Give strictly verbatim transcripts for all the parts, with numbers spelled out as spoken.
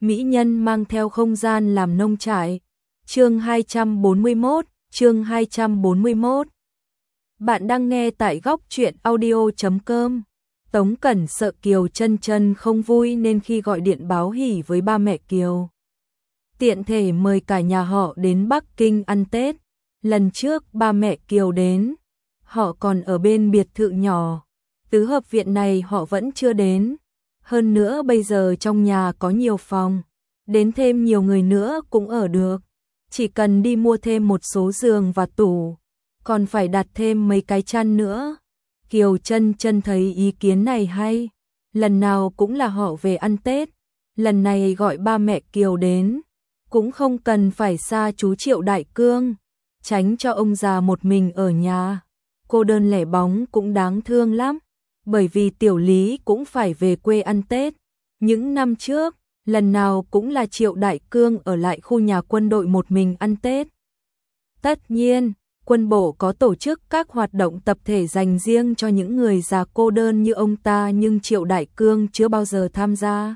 mỹ nhân mang theo không gian làm nông trại. Chương hai trăm bốn mươi mốt, chương hai trăm bốn mươi mốt. Bạn đang nghe tại góc truyện audio chấm com. Tống Cẩn sợ Kiều Chân Chân không vui nên khi gọi điện báo hỉ với ba mẹ Kiều, tiện thể mời cả nhà họ đến Bắc Kinh ăn Tết. Lần trước ba mẹ Kiều đến, họ còn ở bên biệt thự nhỏ, tứ hợp viện này họ vẫn chưa đến. Hơn nữa bây giờ trong nhà có nhiều phòng, đến thêm nhiều người nữa cũng ở được. Chỉ cần đi mua thêm một số giường và tủ, còn phải đặt thêm mấy cái chăn nữa. Kiều Chân Chân thấy ý kiến này hay, lần nào cũng là họ về ăn Tết, lần này gọi ba mẹ Kiều đến, cũng không cần phải xa chú Triệu Đại Cương, tránh cho ông già một mình ở nhà. Cô đơn lẻ bóng cũng đáng thương lắm, bởi vì Tiểu Lý cũng phải về quê ăn Tết. Những năm trước, lần nào cũng là Triệu Đại Cương ở lại khu nhà quân đội một mình ăn Tết. Tất nhiên, quân bộ có tổ chức các hoạt động tập thể dành riêng cho những người già cô đơn như ông ta, nhưng Triệu Đại Cương chưa bao giờ tham gia.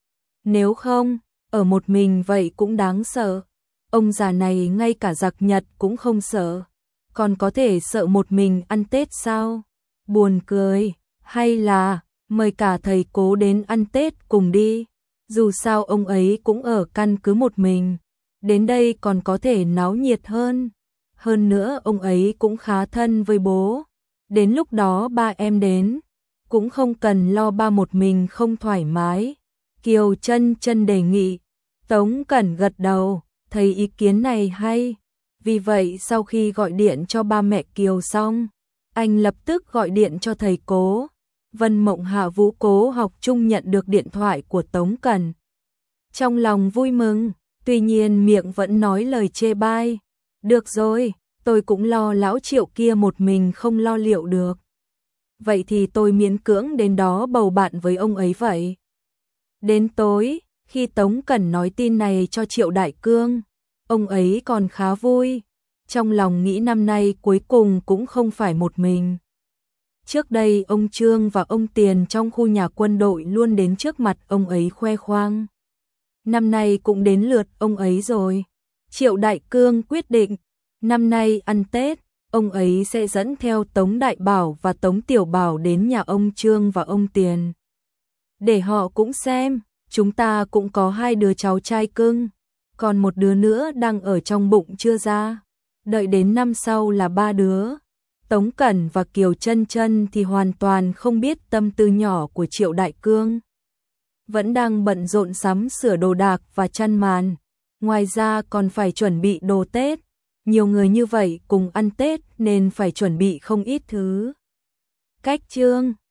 Nếu không, ở một mình vậy cũng đáng sợ. Ông già này ngay cả giặc Nhật cũng không sợ, còn có thể sợ một mình ăn Tết sao? Buồn cười. Hay là mời cả thầy Cố đến ăn Tết cùng đi, dù sao ông ấy cũng ở căn cứ một mình, đến đây còn có thể náo nhiệt hơn. Hơn nữa ông ấy cũng khá thân với bố, đến lúc đó ba em đến, cũng không cần lo ba một mình không thoải mái. Kiều Chân Chân đề nghị. Tống Cẩn gật đầu, thấy ý kiến này hay. Vì vậy sau khi gọi điện cho ba mẹ Kiều xong, anh lập tức gọi điện cho thầy Cố. Vân Mộng Hạ Vũ Cố học chung nhận được điện thoại của Tống Cẩn, trong lòng vui mừng, tuy nhiên miệng vẫn nói lời chê bai. Được rồi, tôi cũng lo lão Triệu kia một mình không lo liệu được. Vậy thì tôi miễn cưỡng đến đó bầu bạn với ông ấy vậy. Đến tối, khi Tống Cẩn nói tin này cho Triệu Đại Cương, ông ấy còn khá vui, trong lòng nghĩ năm nay cuối cùng cũng không phải một mình. Trước đây ông Trương và ông Tiền trong khu nhà quân đội luôn đến trước mặt ông ấy khoe khoang. Năm nay cũng đến lượt ông ấy rồi. Triệu Đại Cương quyết định, năm nay ăn Tết, ông ấy sẽ dẫn theo Tống Đại Bảo và Tống Tiểu Bảo đến nhà ông Trương và ông Tiền. Để họ cũng xem, chúng ta cũng có hai đứa cháu trai cưng, còn một đứa nữa đang ở trong bụng chưa ra. Đợi đến năm sau là ba đứa. Tống Cẩn và Kiều Chân Chân thì hoàn toàn không biết tâm tư nhỏ của Triệu Đại Cương. Vẫn đang bận rộn sắm sửa đồ đạc và chăn màn. Ngoài ra còn phải chuẩn bị đồ Tết. Nhiều người như vậy cùng ăn Tết nên phải chuẩn bị không ít thứ. Cách chương